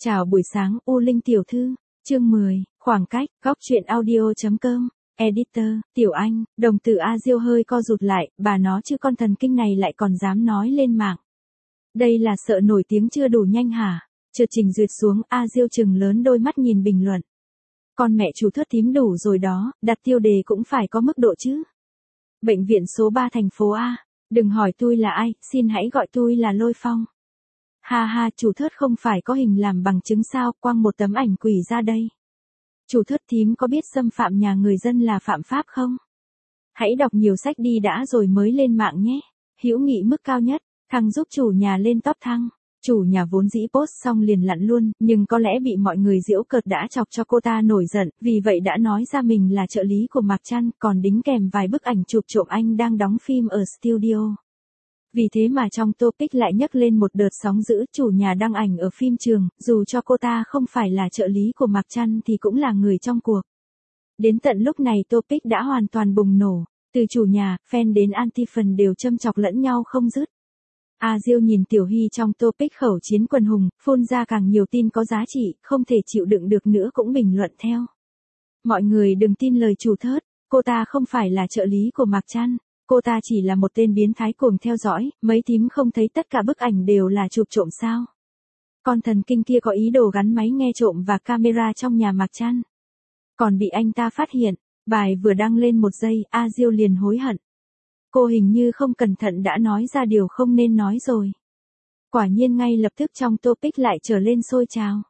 Chào buổi sáng U Linh tiểu thư, chương 10, khoảng cách, góc truyện audio.com, editor, Tiểu Anh, đồng tử A Diêu hơi co rụt lại, bà nó chứ con thần kinh này lại còn dám nói lên mạng. Đây là sợ nổi tiếng chưa đủ nhanh hả? Chợt trình duyệt xuống, A Diêu trừng lớn đôi mắt nhìn bình luận. Con mẹ chủ thất thím đủ rồi đó, đặt tiêu đề cũng phải có mức độ chứ. Bệnh viện số 3 thành phố A, đừng hỏi tôi là ai, xin hãy gọi tôi là Lôi Phong. Ha ha, chủ thớt không phải có hình làm bằng chứng sao, quăng một tấm ảnh quỷ ra đây. Chủ thớt thím có biết xâm phạm nhà người dân là phạm pháp không? Hãy đọc nhiều sách đi đã rồi mới lên mạng nhé. Hữu nghị mức cao nhất, thằng giúp chủ nhà lên top thăng. Chủ nhà vốn dĩ post xong liền lặn luôn, nhưng có lẽ bị mọi người giễu cợt đã chọc cho cô ta nổi giận, vì vậy đã nói ra mình là trợ lý của Mạc Trăn, còn đính kèm vài bức ảnh chụp trộm anh đang đóng phim ở studio. Vì thế mà trong topic lại nhấc lên một đợt sóng dữ, chủ nhà đăng ảnh ở phim trường, dù cho cô ta không phải là trợ lý của Mạc Trăn thì cũng là người trong cuộc. Đến tận lúc này topic đã hoàn toàn bùng nổ, từ chủ nhà, fan đến anti-fan đều châm chọc lẫn nhau không dứt. A Diêu nhìn Tiểu Hy trong topic khẩu chiến quần hùng, phun ra càng nhiều tin có giá trị, không thể chịu đựng được nữa cũng bình luận theo. Mọi người đừng tin lời chủ thớt, cô ta không phải là trợ lý của Mạc Trăn. Cô ta chỉ là một tên biến thái cuồng theo dõi, mấy thím không thấy tất cả bức ảnh đều là chụp trộm sao? Con thần kinh kia có ý đồ gắn máy nghe trộm và camera trong nhà Mạc Trăn. Còn bị anh ta phát hiện, bài vừa đăng lên một giây, A Diêu liền hối hận. Cô hình như không cẩn thận đã nói ra điều không nên nói rồi. Quả nhiên ngay lập tức trong topic lại trở lên sôi trào.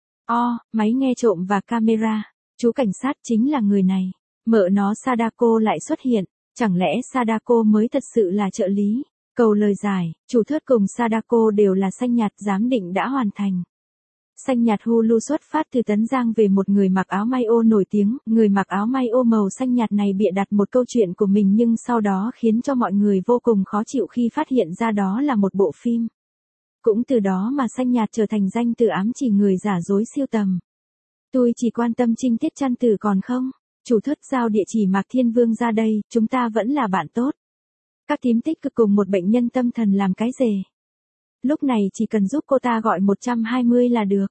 Máy nghe trộm và camera, chú cảnh sát chính là người này. Mợ nó Sadako lại xuất hiện. Chẳng lẽ Sadako mới thật sự là trợ lý? Cầu lời giải, chủ thớt cùng Sadako đều là xanh nhạt giám định đã hoàn thành. Xanh nhạt Hulu xuất phát từ Tấn Giang về một người mặc áo may ô nổi tiếng, người mặc áo may ô màu xanh nhạt này bịa đặt một câu chuyện của mình nhưng sau đó khiến cho mọi người vô cùng khó chịu khi phát hiện ra đó là một bộ phim. Cũng từ đó mà xanh nhạt trở thành danh từ ám chỉ người giả dối siêu tầm. Tôi chỉ quan tâm trinh tiết Trăn Tử còn không? Chủ thớt giao địa chỉ Mạc Thiên Vương ra đây, chúng ta vẫn là bạn tốt. Các thím tích cực cùng một bệnh nhân tâm thần làm cái gì? Lúc này chỉ cần giúp cô ta gọi 120 là được.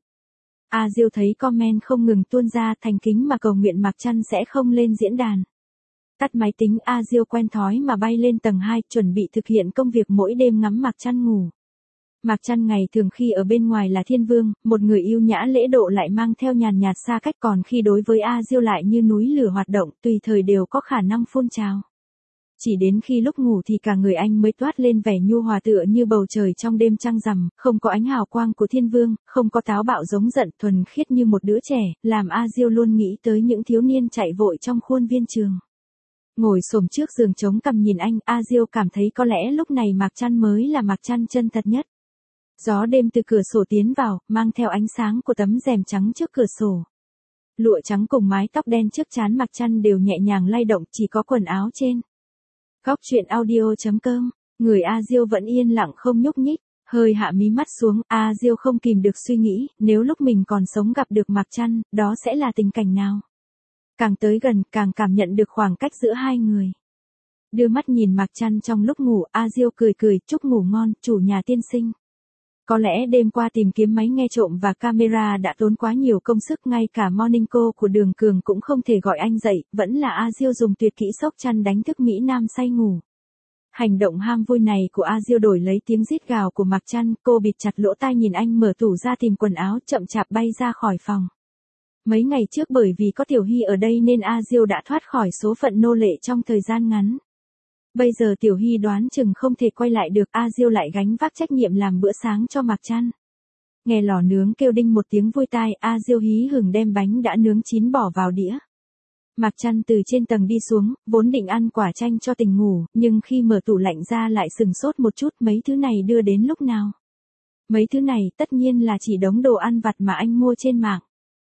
A Diêu thấy comment không ngừng tuôn ra, thành kính mà cầu nguyện Mạc Trăn sẽ không lên diễn đàn. Tắt máy tính, A Diêu quen thói mà bay lên tầng 2, chuẩn bị thực hiện công việc mỗi đêm ngắm Mạc Trăn ngủ. Mạc Trăn ngày thường khi ở bên ngoài là thiên vương, một người yêu nhã lễ độ lại mang theo nhàn nhạt xa cách, còn khi đối với A Diêu lại như núi lửa hoạt động, tùy thời đều có khả năng phun trào. Chỉ đến khi lúc ngủ thì cả người anh mới toát lên vẻ nhu hòa tựa như bầu trời trong đêm trăng rằm, không có ánh hào quang của thiên vương, không có táo bạo giống giận, thuần khiết như một đứa trẻ, làm A Diêu luôn nghĩ tới những thiếu niên chạy vội trong khuôn viên trường. Ngồi xổm trước giường chống cằm nhìn anh, A Diêu cảm thấy có lẽ lúc này Mạc Trăn mới là Mạc Trăn chân thật nhất. Gió đêm từ cửa sổ tiến vào, mang theo ánh sáng của tấm rèm trắng trước cửa sổ. Lụa trắng cùng mái tóc đen trước trán Mạc Trăn đều nhẹ nhàng lay động, chỉ có quần áo trên. Góc truyện audio.com, người A Diêu vẫn yên lặng không nhúc nhích, hơi hạ mí mắt xuống, A Diêu không kìm được suy nghĩ, nếu lúc mình còn sống gặp được Mạc Trăn, đó sẽ là tình cảnh nào? Càng tới gần, càng cảm nhận được khoảng cách giữa hai người. Đưa mắt nhìn Mạc Trăn trong lúc ngủ, A Diêu cười cười, chúc ngủ ngon, chủ nhà tiên sinh. Có lẽ đêm qua tìm kiếm máy nghe trộm và camera đã tốn quá nhiều công sức, ngay cả Morning Call của Đường Cường cũng không thể gọi anh dậy, vẫn là A Diêu dùng tuyệt kỹ sốc chăn đánh thức Mỹ Nam say ngủ. Hành động ham vui này của A Diêu đổi lấy tiếng rít gào của Mạc Trăn, cô bịt chặt lỗ tai nhìn anh mở tủ ra tìm quần áo, chậm chạp bay ra khỏi phòng. Mấy ngày trước bởi vì có Tiểu Hy ở đây nên A Diêu đã thoát khỏi số phận nô lệ trong thời gian ngắn. Bây giờ Tiểu Hy đoán chừng không thể quay lại được, A Diêu lại gánh vác trách nhiệm làm bữa sáng cho Mạc Trăn. Nghe lò nướng kêu đinh một tiếng vui tai, A Diêu hí hửng đem bánh đã nướng chín bỏ vào đĩa. Mạc Trăn từ trên tầng đi xuống, vốn định ăn quả chanh cho tỉnh ngủ, nhưng khi mở tủ lạnh ra lại sừng sốt một chút, mấy thứ này đưa đến lúc nào? Mấy thứ này tất nhiên là chỉ đống đồ ăn vặt mà anh mua trên mạng.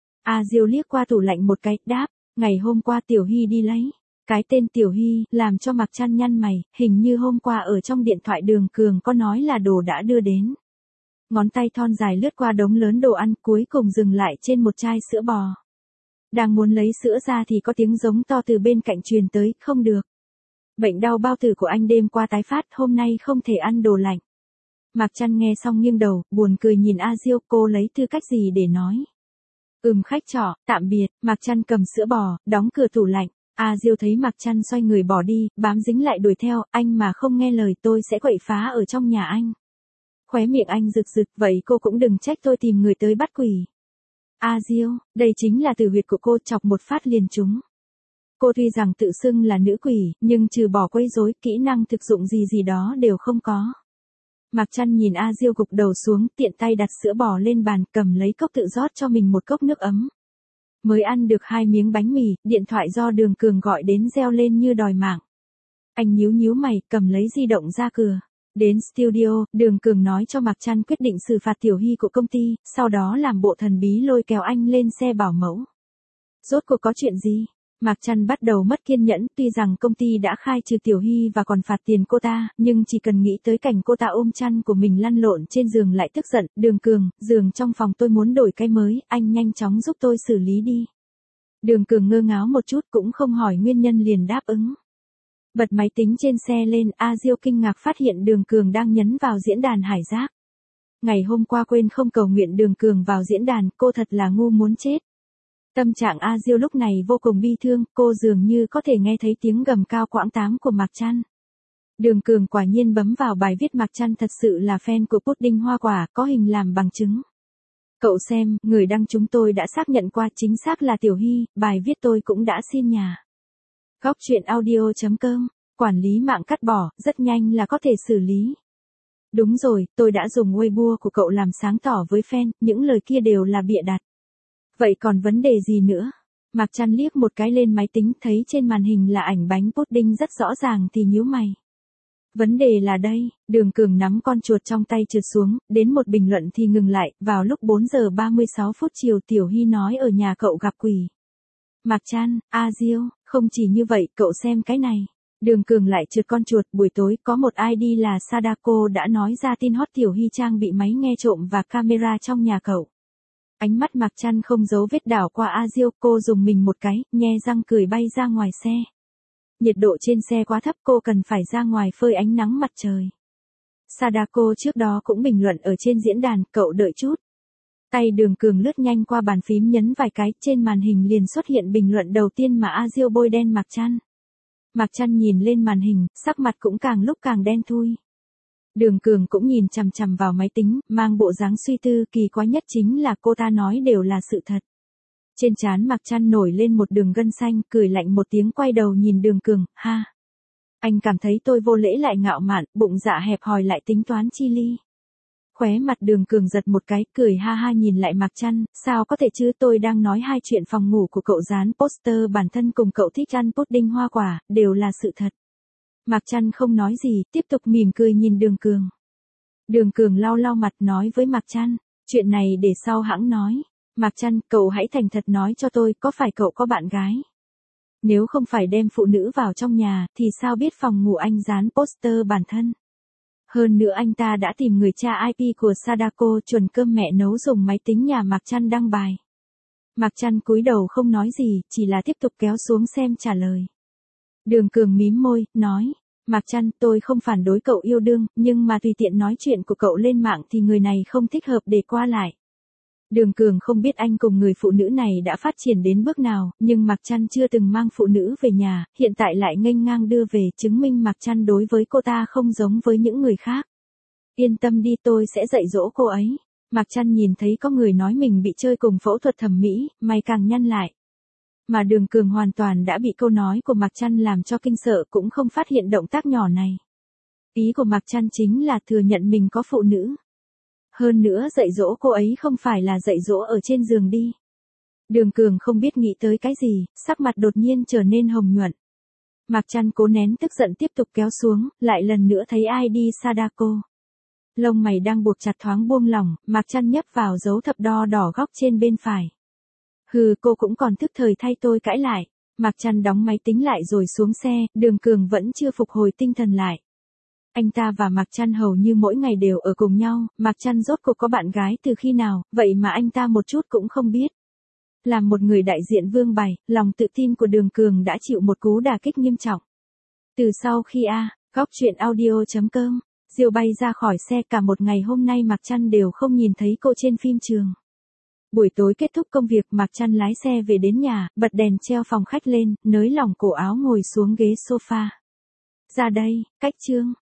A Diêu liếc qua tủ lạnh một cái, đáp, ngày hôm qua Tiểu Hy đi lấy. Cái tên Tiểu Hy làm cho Mạc Trăn nhăn mày, hình như hôm qua ở trong điện thoại Đường Cường có nói là đồ đã đưa đến. Ngón tay thon dài lướt qua đống lớn đồ ăn, cuối cùng dừng lại trên một chai sữa bò. Đang muốn lấy sữa ra thì có tiếng giống to từ bên cạnh truyền tới, không được. Bệnh đau bao tử của anh đêm qua tái phát, hôm nay không thể ăn đồ lạnh. Mạc Trăn nghe xong nghiêng đầu, buồn cười nhìn A Diêu, cô lấy tư cách gì để nói. Khách trọ, tạm biệt. Mạc Trăn cầm sữa bò, đóng cửa tủ lạnh. A Diêu thấy Mạc Trăn xoay người bỏ đi, bám dính lại đuổi theo, anh mà không nghe lời tôi sẽ quậy phá ở trong nhà anh. Khóe miệng anh rực rực, vậy cô cũng đừng trách tôi tìm người tới bắt quỷ. A Diêu, đây chính là tử huyệt của cô, chọc một phát liền trúng. Cô tuy rằng tự xưng là nữ quỷ, nhưng trừ bỏ quấy rối, kỹ năng thực dụng gì đó đều không có. Mạc Trăn nhìn A Diêu gục đầu xuống, tiện tay đặt sữa bò lên bàn, cầm lấy cốc tự rót cho mình một cốc nước ấm. Mới ăn được 2 miếng bánh mì, điện thoại do Đường Cường gọi đến reo lên như đòi mạng. Anh nhíu mày, cầm lấy di động ra cửa. Đến studio, Đường Cường nói cho Mạc Trăn quyết định xử phạt Tiểu Hy của công ty, sau đó làm bộ thần bí lôi kéo anh lên xe bảo mẫu. Rốt cuộc có chuyện gì? Mạc Trăn bắt đầu mất kiên nhẫn, tuy rằng công ty đã khai trừ Tiểu Hy và còn phạt tiền cô ta, nhưng chỉ cần nghĩ tới cảnh cô ta ôm chăn của mình lăn lộn trên giường lại tức giận. Đường Cường, giường trong phòng tôi muốn đổi cái mới, anh nhanh chóng giúp tôi xử lý đi. Đường Cường ngơ ngáo một chút cũng không hỏi nguyên nhân liền đáp ứng. Bật máy tính trên xe lên, A Diêu kinh ngạc phát hiện Đường Cường đang nhấn vào diễn đàn hải giác. Ngày hôm qua quên không cầu nguyện Đường Cường vào diễn đàn, cô thật là ngu muốn chết. Tâm trạng A Diêu lúc này vô cùng bi thương, cô dường như có thể nghe thấy tiếng gầm cao quãng tám của Mạc Trăn. Đường Cường quả nhiên bấm vào bài viết Mạc Trăn thật sự là fan của pudding hoa quả, có hình làm bằng chứng. Cậu xem, người đăng chúng tôi đã xác nhận qua chính xác là Tiểu Hy, bài viết tôi cũng đã xin nhà. Góc truyện audio.com, quản lý mạng cắt bỏ, rất nhanh là có thể xử lý. Đúng rồi, tôi đã dùng Weibo của cậu làm sáng tỏ với fan, những lời kia đều là bịa đặt. Vậy còn vấn đề gì nữa? Mạc Trăn liếc một cái lên máy tính, thấy trên màn hình là ảnh bánh pudding rất rõ ràng thì nhíu mày. Vấn đề là đây, Đường Cường nắm con chuột trong tay trượt xuống, đến một bình luận thì ngừng lại, vào lúc 4 giờ 36 phút chiều Tiểu Hy nói ở nhà cậu gặp quỷ. Mạc Trăn, A Diêu, không chỉ như vậy, cậu xem cái này. Đường Cường lại trượt con chuột, buổi tối có một ID là Sadako đã nói ra tin hot Tiểu Hy trang bị máy nghe trộm và camera trong nhà cậu. Ánh mắt Mạc Trăn không giấu vết đảo qua A Diêu, cô dùng mình một cái, nhe răng cười bay ra ngoài xe. Nhiệt độ trên xe quá thấp, cô cần phải ra ngoài phơi ánh nắng mặt trời. Sadako trước đó cũng bình luận ở trên diễn đàn, cậu đợi chút. Tay Đường Cường lướt nhanh qua bàn phím nhấn vài cái, trên màn hình liền xuất hiện bình luận đầu tiên mà A Diêu bôi đen Mạc Trăn. Mạc Trăn nhìn lên màn hình, sắc mặt cũng càng lúc càng đen thui. Đường Cường cũng nhìn chằm chằm vào máy tính, mang bộ dáng suy tư, kỳ quái nhất chính là cô ta nói đều là sự thật. Trên trán Mạc Trăn nổi lên một đường gân xanh, cười lạnh một tiếng quay đầu nhìn Đường Cường, ha. Anh cảm thấy tôi vô lễ lại ngạo mạn, bụng dạ hẹp hòi lại tính toán chi ly. Khóe mặt Đường Cường giật một cái, cười ha ha nhìn lại Mạc Trăn, sao có thể chứ, tôi đang nói hai chuyện phòng ngủ của cậu dán poster bản thân cùng cậu thích ăn pudding hoa quả, đều là sự thật. Mạc Trăn không nói gì, tiếp tục mỉm cười nhìn Đường Cường. Đường Cường lau lau mặt nói với Mạc Trăn, chuyện này để sau hãng nói. Mạc Trăn, cậu hãy thành thật nói cho tôi, có phải cậu có bạn gái? Nếu không phải đem phụ nữ vào trong nhà, thì sao biết phòng ngủ anh dán poster bản thân? Hơn nữa anh ta đã tìm người tra IP của Sadako chuẩn cơm mẹ nấu dùng máy tính nhà Mạc Trăn đăng bài. Mạc Trăn cúi đầu không nói gì, chỉ là tiếp tục kéo xuống xem trả lời. Đường Cường mím môi, nói, Mạc Trăn, tôi không phản đối cậu yêu đương, nhưng mà tùy tiện nói chuyện của cậu lên mạng thì người này không thích hợp để qua lại. Đường Cường không biết anh cùng người phụ nữ này đã phát triển đến bước nào, nhưng Mạc Trăn chưa từng mang phụ nữ về nhà, hiện tại lại nghênh ngang đưa về, chứng minh Mạc Trăn đối với cô ta không giống với những người khác. Yên tâm đi, tôi sẽ dạy dỗ cô ấy. Mạc Trăn nhìn thấy có người nói mình bị chơi cùng phẫu thuật thẩm mỹ, mày càng nhăn lại. Mà Đường Cường hoàn toàn đã bị câu nói của Mạc Trăn làm cho kinh sợ, cũng không phát hiện động tác nhỏ này. Ý của Mạc Trăn chính là thừa nhận mình có phụ nữ. Hơn nữa dạy dỗ cô ấy không phải là dạy dỗ ở trên giường đi. Đường Cường không biết nghĩ tới cái gì, sắc mặt đột nhiên trở nên hồng nhuận. Mạc Trăn cố nén tức giận tiếp tục kéo xuống, lại lần nữa thấy ID Sadako. Lông mày đang buộc chặt thoáng buông lỏng, Mạc Trăn nhấp vào dấu thập đo đỏ góc trên bên phải. Hừ, cô cũng còn thức thời thay tôi cãi lại. Mạc Trăn đóng máy tính lại rồi xuống xe, Đường Cường vẫn chưa phục hồi tinh thần lại. Anh ta và Mạc Trăn hầu như mỗi ngày đều ở cùng nhau, Mạc Trăn rốt cuộc có bạn gái từ khi nào, vậy mà anh ta một chút cũng không biết. Làm một người đại diện vương bày, lòng tự tin của Đường Cường đã chịu một cú đả kích nghiêm trọng. Từ sau khi góc truyện audio.com Diêu bay ra khỏi xe, cả một ngày hôm nay Mạc Trăn đều không nhìn thấy cô trên phim trường. Buổi tối kết thúc công việc, Mạc Trăn lái xe về đến nhà, bật đèn treo phòng khách lên, nới lỏng cổ áo ngồi xuống ghế sofa. Ra đây, cách chương.